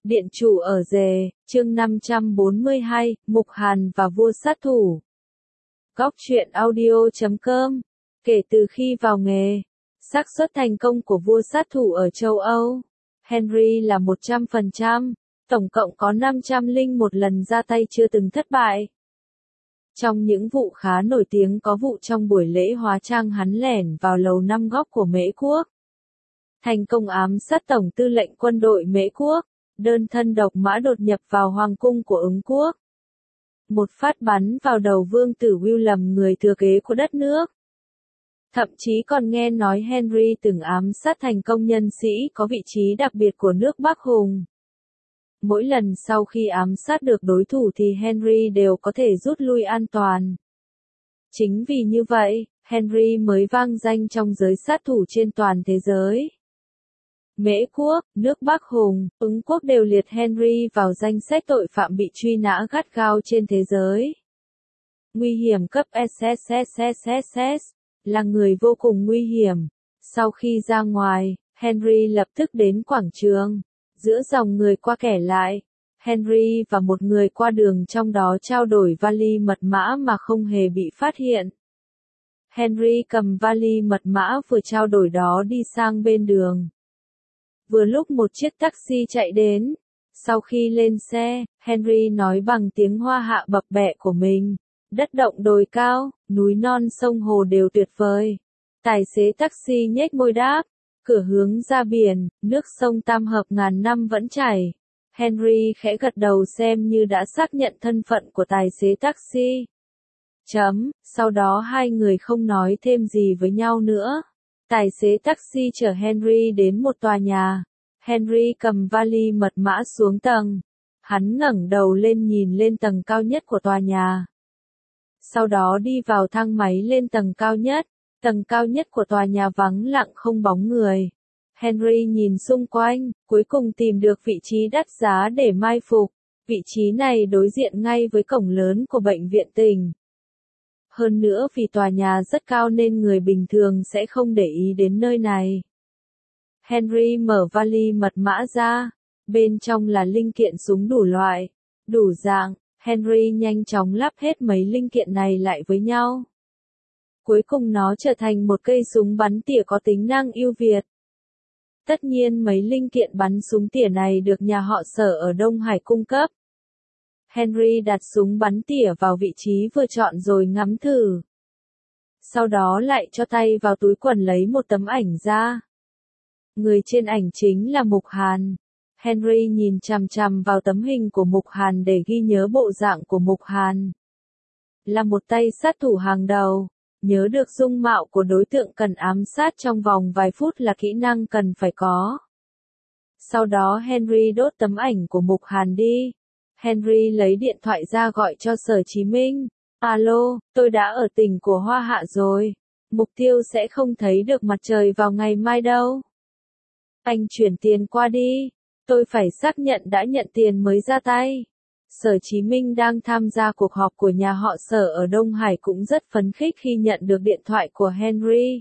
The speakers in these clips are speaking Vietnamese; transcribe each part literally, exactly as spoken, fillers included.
Điện chủ ở rề, chương năm trăm bốn mươi hai, Mục Hàn và vua sát thủ. Góc truyện audio chấm com. Kể từ khi vào nghề, xác suất thành công của vua sát thủ ở châu Âu, Henry là một trăm phần trăm, tổng cộng có năm trăm lẻ một lần ra tay chưa từng thất bại. Trong những vụ khá nổi tiếng có vụ trong buổi lễ hóa trang hắn lẻn vào lầu năm góc của Mễ Quốc, thành công ám sát tổng tư lệnh quân đội Mễ Quốc, đơn thân độc mã đột nhập vào hoàng cung của Ứng Quốc. Một phát bắn vào đầu vương tử William, người thừa kế của đất nước. Thậm chí còn nghe nói Henry từng ám sát thành công nhân sĩ có vị trí đặc biệt của nước Bắc Hùng. Mỗi lần sau khi ám sát được đối thủ thì Henry đều có thể rút lui an toàn. Chính vì như vậy, Henry mới vang danh trong giới sát thủ trên toàn thế giới. Mễ Quốc, nước Bắc Hùng, Ứng Quốc đều liệt Henry vào danh sách tội phạm bị truy nã gắt gao trên thế giới. Nguy hiểm cấp S S S S S, là người vô cùng nguy hiểm. Sau khi ra ngoài, Henry lập tức đến quảng trường. Giữa dòng người qua kẻ lại, Henry và một người qua đường trong đó trao đổi vali mật mã mà không hề bị phát hiện. Henry cầm vali mật mã vừa trao đổi đó đi sang bên đường. Vừa lúc một chiếc taxi chạy đến. Sau khi lên xe, Henry nói bằng tiếng Hoa hạ bập bẹ của mình. Đất động đồi cao, núi non sông hồ đều tuyệt vời. Tài xế taxi nhếch môi đáp. Cửa hướng ra biển, nước sông Tam Hợp ngàn năm vẫn chảy. Henry khẽ gật đầu xem như đã xác nhận thân phận của tài xế taxi. Chấm, sau đó hai người không nói thêm gì với nhau nữa. Tài xế taxi chở Henry đến một tòa nhà. Henry cầm vali mật mã xuống tầng. Hắn ngẩng đầu lên nhìn lên tầng cao nhất của tòa nhà. Sau đó đi vào thang máy lên tầng cao nhất. Tầng cao nhất của tòa nhà vắng lặng không bóng người. Henry nhìn xung quanh, cuối cùng tìm được vị trí đắt giá để mai phục. Vị trí này đối diện ngay với cổng lớn của bệnh viện tỉnh. Hơn nữa vì tòa nhà rất cao nên người bình thường sẽ không để ý đến nơi này. Henry mở vali mật mã ra. Bên trong là linh kiện súng đủ loại, đủ dạng. Henry nhanh chóng lắp hết mấy linh kiện này lại với nhau. Cuối cùng nó trở thành một cây súng bắn tỉa có tính năng ưu việt. Tất nhiên mấy linh kiện bắn súng tỉa này được nhà họ Sở ở Đông Hải cung cấp. Henry đặt súng bắn tỉa vào vị trí vừa chọn rồi ngắm thử. Sau đó lại cho tay vào túi quần lấy một tấm ảnh ra. Người trên ảnh chính là Mục Hàn. Henry nhìn chằm chằm vào tấm hình của Mục Hàn để ghi nhớ bộ dạng của Mục Hàn. Là một tay sát thủ hàng đầu. Nhớ được dung mạo của đối tượng cần ám sát trong vòng vài phút là kỹ năng cần phải có. Sau đó Henry đốt tấm ảnh của Mục Hàn đi. Henry lấy điện thoại ra gọi cho Sở Chí Minh. Alo, tôi đã ở tỉnh của Hoa Hạ rồi. Mục tiêu sẽ không thấy được mặt trời vào ngày mai đâu. Anh chuyển tiền qua đi. Tôi phải xác nhận đã nhận tiền mới ra tay. Sở Chí Minh đang tham gia cuộc họp của nhà họ Sở ở Đông Hải cũng rất phấn khích khi nhận được điện thoại của Henry.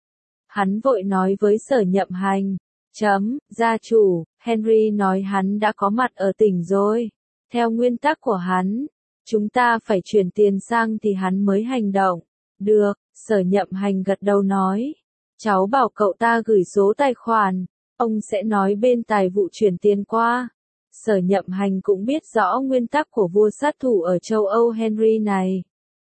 Hắn vội nói với Sở Nhậm Hành. Chấm, gia chủ, Henry nói hắn đã có mặt ở tỉnh rồi. Theo nguyên tắc của hắn, chúng ta phải chuyển tiền sang thì hắn mới hành động. Được, Sở Nhậm Hành gật đầu nói. Cháu bảo cậu ta gửi số tài khoản, ông sẽ nói bên tài vụ chuyển tiền qua. Sở Nhậm Hành cũng biết rõ nguyên tắc của vua sát thủ ở châu Âu Henry này.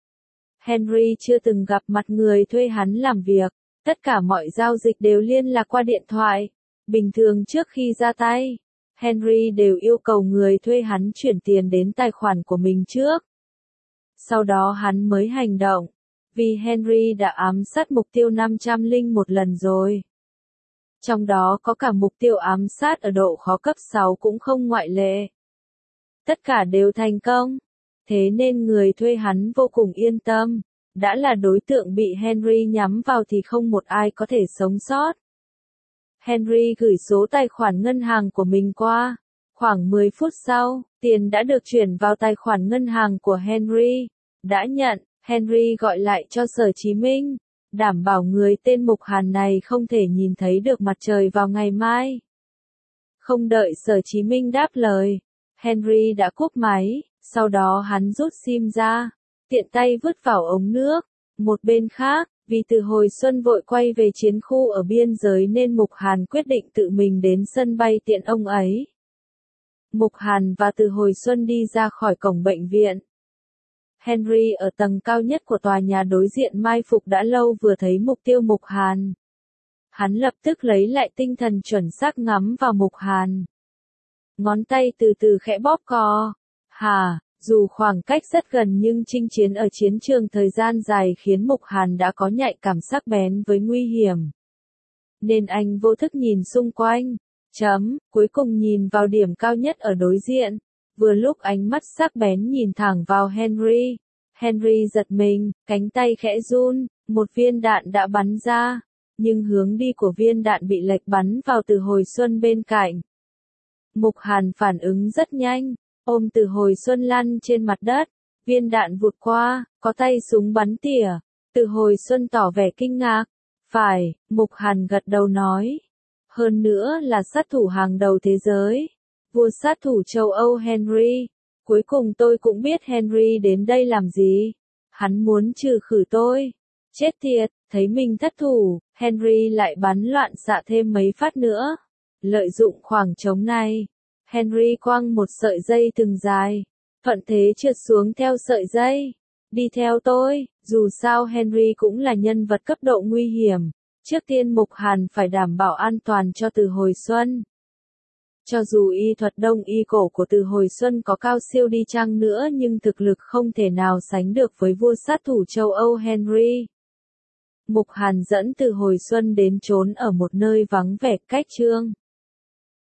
Henry chưa từng gặp mặt người thuê hắn làm việc, tất cả mọi giao dịch đều liên lạc qua điện thoại. Bình thường trước khi ra tay, Henry đều yêu cầu người thuê hắn chuyển tiền đến tài khoản của mình trước. Sau đó hắn mới hành động, vì Henry đã ám sát mục tiêu năm trăm lẻ một lần rồi. Trong đó có cả mục tiêu ám sát ở độ khó cấp sáu cũng không ngoại lệ. Tất cả đều thành công. Thế nên người thuê hắn vô cùng yên tâm. Đã là đối tượng bị Henry nhắm vào thì không một ai có thể sống sót. Henry gửi số tài khoản ngân hàng của mình qua. Khoảng mười phút sau, tiền đã được chuyển vào tài khoản ngân hàng của Henry. Đã nhận, Henry gọi lại cho Sở Chí Minh. Đảm bảo người tên Mục Hàn này không thể nhìn thấy được mặt trời vào ngày mai. Không đợi Sở Chí Minh đáp lời, Henry đã cúp máy, sau đó hắn rút sim ra, tiện tay vứt vào ống nước. Một bên khác, vì Từ Hồi Xuân vội quay về chiến khu ở biên giới nên Mục Hàn quyết định tự mình đến sân bay tiện ông ấy. Mục Hàn và Từ Hồi Xuân đi ra khỏi cổng bệnh viện. Henry ở tầng cao nhất của tòa nhà đối diện mai phục đã lâu vừa thấy mục tiêu Mục Hàn. Hắn lập tức lấy lại tinh thần chuẩn xác ngắm vào Mục Hàn. Ngón tay từ từ khẽ bóp cò. Hà, dù khoảng cách rất gần nhưng chinh chiến ở chiến trường thời gian dài khiến Mục Hàn đã có nhạy cảm sắc bén với nguy hiểm. Nên anh vô thức nhìn xung quanh. Chấm, cuối cùng nhìn vào điểm cao nhất ở đối diện. Vừa lúc ánh mắt sắc bén nhìn thẳng vào Henry. Henry giật mình, cánh tay khẽ run, một viên đạn đã bắn ra. Nhưng hướng đi của viên đạn bị lệch bắn vào Từ Hồi Xuân bên cạnh. Mục Hàn phản ứng rất nhanh, ôm Từ Hồi Xuân lăn trên mặt đất, viên đạn vụt qua, có tay súng bắn tỉa. Từ Hồi Xuân tỏ vẻ kinh ngạc. Phải, Mục Hàn gật đầu nói. Hơn nữa là sát thủ hàng đầu thế giới. Vua sát thủ châu Âu Henry. Cuối cùng tôi cũng biết Henry đến đây làm gì. Hắn muốn trừ khử tôi. Chết tiệt, thấy mình thất thủ, Henry lại bắn loạn xạ thêm mấy phát nữa. Lợi dụng khoảng trống này, Henry quăng một sợi dây thừng dài, thuận thế trượt xuống theo sợi dây. Đi theo tôi, dù sao Henry cũng là nhân vật cấp độ nguy hiểm. Trước tiên Mục Hàn phải đảm bảo an toàn cho Từ Hồi Xuân. Cho dù y thuật đông y cổ của Từ Hồi Xuân có cao siêu đi chăng nữa nhưng thực lực không thể nào sánh được với vua sát thủ châu Âu Henry. Mục Hàn dẫn Từ Hồi Xuân đến trốn ở một nơi vắng vẻ cách Trương